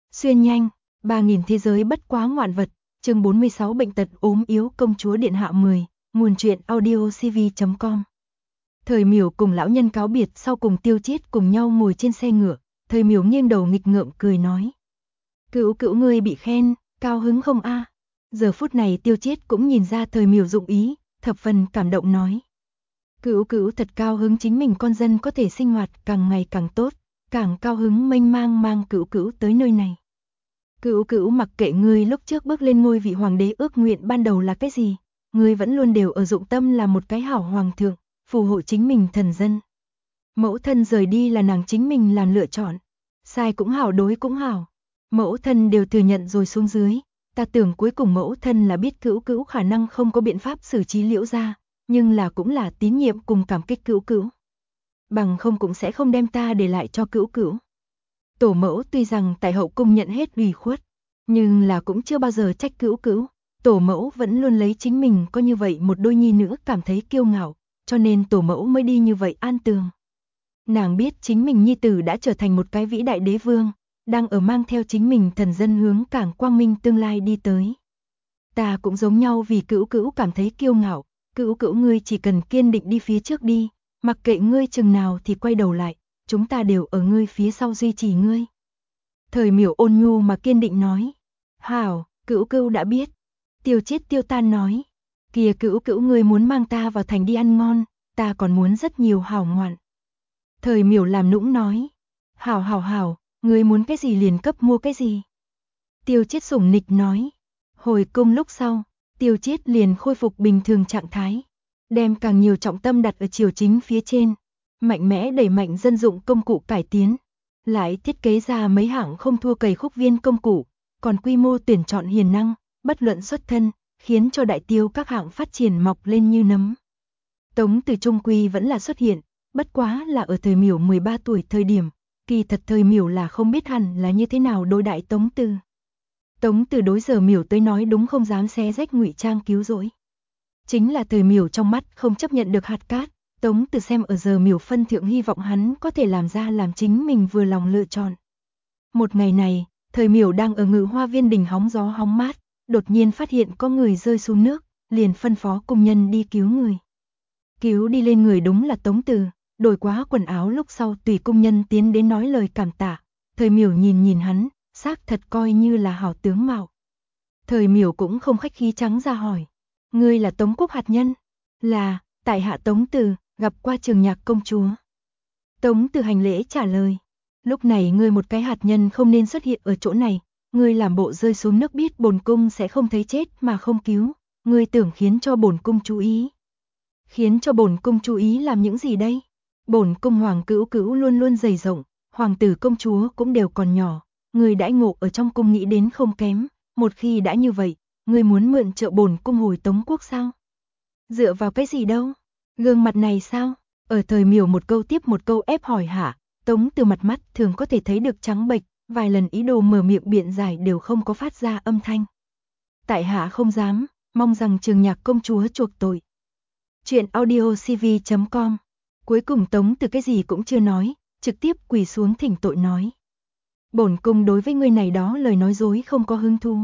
Xuyên nhanh, 3000 thế giới bất quá ngoạn vật, chương 46 bệnh tật ốm yếu công chúa điện hạ 10, nguồn truyện audiocv.com. Thời Miểu cùng lão nhân cáo biệt sau cùng Tiêu Chiết cùng nhau ngồi trên xe ngựa, Thời Miểu nghiêng đầu nghịch ngợm cười nói. Cữu cữu ngươi bị khen, cao hứng không a? Giờ phút này Tiêu Chiết cũng nhìn ra Thời Miểu dụng ý, thập phần cảm động nói. Cữu cữu thật cao hứng chính mình con dân có thể sinh hoạt càng ngày càng tốt, càng cao hứng mênh mang cữu cữu tới nơi này. Cữu cữu mặc kệ ngươi lúc trước bước lên ngôi vị hoàng đế ước nguyện ban đầu là cái gì, ngươi vẫn luôn đều ở dụng tâm là một cái hảo hoàng thượng, phù hộ chính mình thần dân. Mẫu thân rời đi là nàng chính mình làm lựa chọn, sai cũng hảo đối cũng hảo, mẫu thân đều thừa nhận rồi xuống dưới, ta tưởng cuối cùng mẫu thân là biết cữu cữu khả năng không có biện pháp xử trí Liễu gia, nhưng là cũng là tín nhiệm cùng cảm kích cữu cữu. Bằng không cũng sẽ không đem ta để lại cho cữu cữu. Tổ mẫu tuy rằng tại hậu cung nhận hết ủy khuất, nhưng là cũng chưa bao giờ trách cữu cữu, tổ mẫu vẫn luôn lấy chính mình có như vậy một đôi nhi nữ cảm thấy kiêu ngạo, cho nên tổ mẫu mới đi như vậy an tường. Nàng biết chính mình nhi tử đã trở thành một cái vĩ đại đế vương, đang ở mang theo chính mình thần dân hướng càng quang minh tương lai đi tới. Ta cũng giống nhau vì cữu cữu cảm thấy kiêu ngạo, cữu cữu ngươi chỉ cần kiên định đi phía trước đi, mặc kệ ngươi chừng nào thì quay đầu lại, chúng ta đều ở ngươi phía sau duy trì ngươi. Thời Miểu ôn nhu mà kiên định nói. Hảo, cữu cữu đã biết. Tiêu Chiết tiêu tan nói. Kìa cữu cữu ngươi muốn mang ta vào thành đi ăn ngon, ta còn muốn rất nhiều hảo ngoạn. Thời Miểu làm nũng nói. Hảo, ngươi muốn cái gì liền cấp mua cái gì. Tiêu Chiết sủng nịch nói. Hồi cung lúc sau, Tiêu Chiết liền khôi phục bình thường trạng thái, đem càng nhiều trọng tâm đặt ở triều chính phía trên, mạnh mẽ đẩy mạnh dân dụng công cụ cải tiến, lại thiết kế ra mấy hãng không thua cầy khúc viên công cụ, còn quy mô tuyển chọn hiền năng, bất luận xuất thân, khiến cho Đại Tiêu các hãng phát triển mọc lên như nấm. Tống Từ trung quy vẫn là xuất hiện, bất quá là ở Thời Miểu 13 tuổi thời điểm, kỳ thật Thời Miểu là không biết hẳn là như thế nào đối đại Tống Từ. Tống Từ đối giờ Miểu tới nói đúng không dám xé rách ngụy trang cứu rỗi. Chính là Thời Miểu trong mắt không chấp nhận được hạt cát, Tống Từ xem ở giờ Miểu phân thượng hy vọng hắn có thể làm ra làm chính mình vừa lòng lựa chọn. Một ngày này, Thời Miểu đang ở Ngự Hoa Viên đình hóng gió hóng mát, đột nhiên phát hiện có người rơi xuống nước, liền phân phó cung nhân đi cứu người. Cứu đi lên người đúng là Tống Từ, đổi quá quần áo lúc sau tùy cung nhân tiến đến nói lời cảm tạ. Thời Miểu nhìn hắn, xác thật coi như là hảo tướng mạo. Thời Miểu cũng không khách khí trắng ra hỏi. Ngươi là Tống quốc hạt nhân? Là, tại hạ Tống Từ, gặp qua Trường Nhạc công chúa. Tống Từ hành lễ trả lời. Lúc này ngươi một cái hạt nhân không nên xuất hiện ở chỗ này. Ngươi làm bộ rơi xuống nước biết bổn cung sẽ không thấy chết mà không cứu. Ngươi tưởng khiến cho bổn cung chú ý. Khiến cho bổn cung chú ý làm những gì đây? Bổn cung hoàng cữu cữu luôn luôn dày rộng, hoàng tử công chúa cũng đều còn nhỏ. Ngươi đãi ngộ ở trong cung nghĩ đến không kém, một khi đã như vậy, ngươi muốn mượn trợ bổn cung hồi Tống quốc sao? Dựa vào cái gì đâu? Gương mặt này sao? Ở Thời Miểu một câu tiếp một câu ép hỏi hạ, Tống Từ mặt mắt thường có thể thấy được trắng bệch, vài lần ý đồ mở miệng biện giải đều không có phát ra âm thanh. Tại hạ không dám, mong rằng Trường Nhạc công chúa chuộc tội. Chuyện audiocv.com. Cuối cùng Tống Từ cái gì cũng chưa nói, trực tiếp quỳ xuống thỉnh tội nói. Bổn cung đối với ngươi này đó lời nói dối không có hứng thú.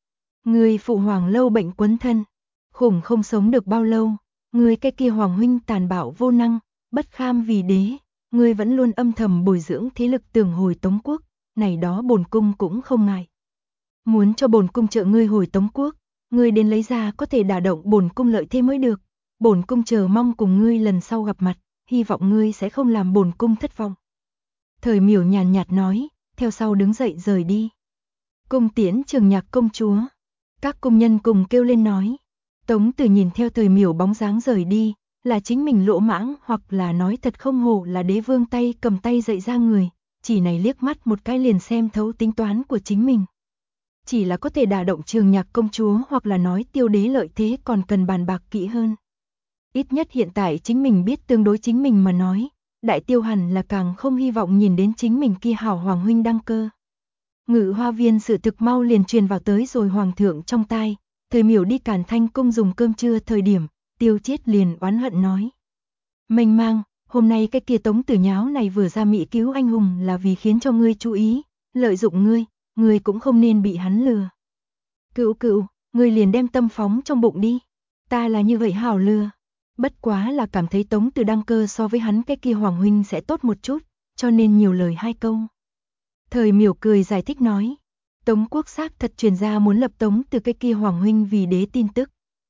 Ngươi phụ hoàng lâu bệnh quấn thân, khủng không sống được bao lâu, ngươi cái kia hoàng huynh tàn bạo vô năng, bất kham vì đế, ngươi vẫn luôn âm thầm bồi dưỡng thế lực tưởng hồi Tống quốc, này đó bổn cung cũng không ngại. Muốn cho bổn cung trợ ngươi hồi Tống quốc, ngươi đến lấy ra có thể đả động bổn cung lợi thế mới được. Bổn cung chờ mong cùng ngươi lần sau gặp mặt, hy vọng ngươi sẽ không làm bổn cung thất vọng. Thời Miểu nhàn nhạt nói, theo sau đứng dậy rời đi. Cung tiễn Trường Nhạc công chúa. Các cung nhân cùng kêu lên nói. Tống Từ nhìn theo Thời Miểu bóng dáng rời đi, là chính mình lỗ mãng hoặc là nói thật không hổ là đế vương tay cầm tay dạy ra người, chỉ này liếc mắt một cái liền xem thấu tính toán của chính mình. Chỉ là có thể đả động Trường Nhạc công chúa hoặc là nói Tiêu đế lợi thế còn cần bàn bạc kỹ hơn. Ít nhất hiện tại chính mình biết tương đối chính mình mà nói, Đại Tiêu hẳn là càng không hy vọng nhìn đến chính mình kia hảo hoàng huynh đăng cơ. Ngự Hoa Viên sự thực mau liền truyền vào tới rồi hoàng thượng trong tai, Thời Miểu đi Càn Thanh cung dùng cơm trưa thời điểm, Tiêu Chiết liền oán hận nói. Mênh mang, hôm nay cái kia Tống Tử nháo này vừa ra mị cứu anh hùng là vì khiến cho ngươi chú ý, lợi dụng ngươi, ngươi cũng không nên bị hắn lừa. Cửu Cửu, ngươi liền đem tâm phóng trong bụng đi. Ta là như vậy hảo lừa. Bất quá là cảm thấy Tống Từ đăng cơ so với hắn cái kia Hoàng huynh sẽ tốt một chút, cho nên nhiều lời hai câu. Thời Miểu cười giải thích nói, Tống quốc xác thật truyền ra muốn lập Tống Từ cái kia Hoàng huynh vì đế tin tức.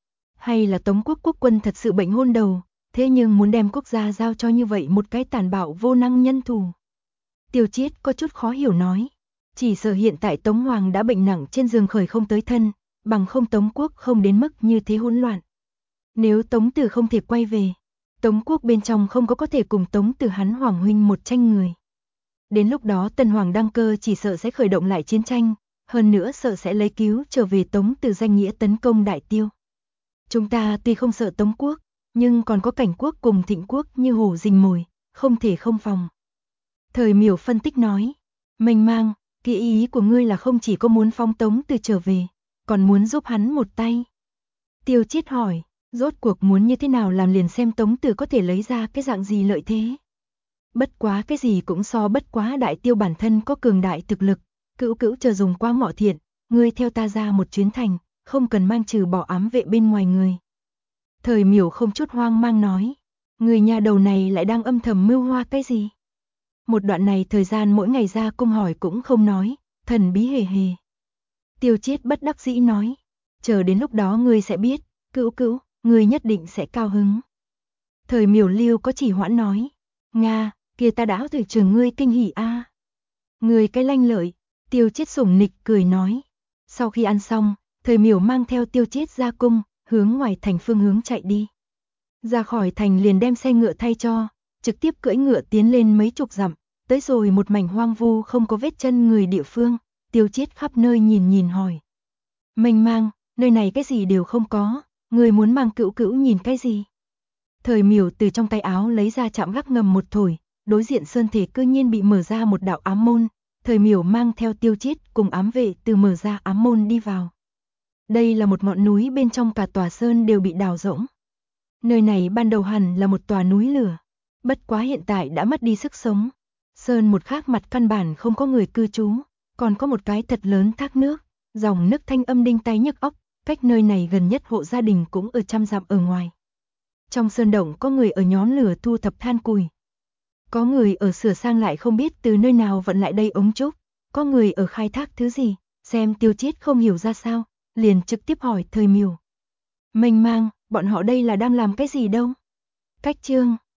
Hay là Tống quốc quốc quân thật sự bệnh hôn đầu, thế nhưng muốn đem quốc gia giao cho như vậy một cái tàn bạo vô năng nhân thù. Tiêu Chiết có chút khó hiểu nói, chỉ sợ hiện tại Tống Hoàng đã bệnh nặng trên giường khởi không tới thân, bằng không Tống quốc không đến mức như thế hỗn loạn. Nếu Tống Tử không thể quay về, Tống quốc bên trong không có thể cùng Tống Tử hắn Hoàng huynh một tranh người. Đến lúc đó Tân Hoàng đăng cơ chỉ sợ sẽ khởi động lại chiến tranh, hơn nữa sợ sẽ lấy cứu trở về Tống Tử danh nghĩa tấn công Đại Tiêu. Chúng ta tuy không sợ Tống quốc, nhưng còn có Cảnh quốc cùng Thịnh quốc như hổ rình mồi, không thể không phòng. Thời Miểu phân tích nói, Mênh Mang, cái ý của ngươi là không chỉ có muốn phong Tống Tử trở về, còn muốn giúp hắn một tay. Tiêu Chiết hỏi, rốt cuộc muốn như thế nào làm liền xem Tống Tử có thể lấy ra cái dạng gì lợi thế. Bất quá cái gì cũng so bất quá Đại Tiêu bản thân có cường đại thực lực, Cửu Cửu chờ dùng qua ngọ thiện, ngươi theo ta ra một chuyến thành, không cần mang trừ bỏ ám vệ bên ngoài người. Thời Miểu không chút hoang mang nói, người nhà đầu này lại đang âm thầm mưu hoa cái gì? Một đoạn này thời gian mỗi ngày ra cung hỏi cũng không nói, thần bí hề hề. Tiêu Chiết bất đắc dĩ nói, chờ đến lúc đó ngươi sẽ biết, Cửu Cửu, ngươi nhất định sẽ cao hứng. Thời Miểu Lưu có chỉ hoãn nói, Nga, kia ta đã thử trường ngươi kinh hỉ a. Ngươi cái lanh lợi, Tiêu Chiết sủng nịch cười nói. Sau khi ăn xong, Thời Miểu mang theo Tiêu Chiết ra cung, hướng ngoài thành phương hướng chạy đi. Ra khỏi thành liền đem xe ngựa thay cho, trực tiếp cưỡi ngựa tiến lên mấy chục dặm, tới rồi một mảnh hoang vu không có vết chân người địa phương, Tiêu Chiết khắp nơi nhìn nhìn hỏi. Mênh Mang, nơi này cái gì đều không có, người muốn mang Cửu Cửu nhìn cái gì? Thời Miểu từ trong tay áo lấy ra chạm gác ngầm một thổi, đối diện sơn thể cư nhiên bị mở ra một đạo ám môn, Thời Miểu mang theo Tiêu Chiết cùng ám vệ từ mở ra ám môn đi vào. Đây là một ngọn núi bên trong cả tòa sơn đều bị đào rỗng. Nơi này ban đầu hẳn là một tòa núi lửa, bất quá hiện tại đã mất đi sức sống. Sơn một khác mặt căn bản không có người cư trú, còn có một cái thật lớn thác nước, dòng nước thanh âm đinh tai nhức óc, cách nơi này gần nhất hộ gia đình cũng ở trăm dặm ở ngoài. Trong sơn động có người ở nhóm lửa thu thập than củi. Có người ở sửa sang lại không biết từ nơi nào vận lại đây ống trúc, có người ở khai thác thứ gì, xem Tiêu Chiết không hiểu ra sao, liền trực tiếp hỏi Thời Miểu. Mênh Mang, bọn họ đây là đang làm cái gì đâu? Cách chương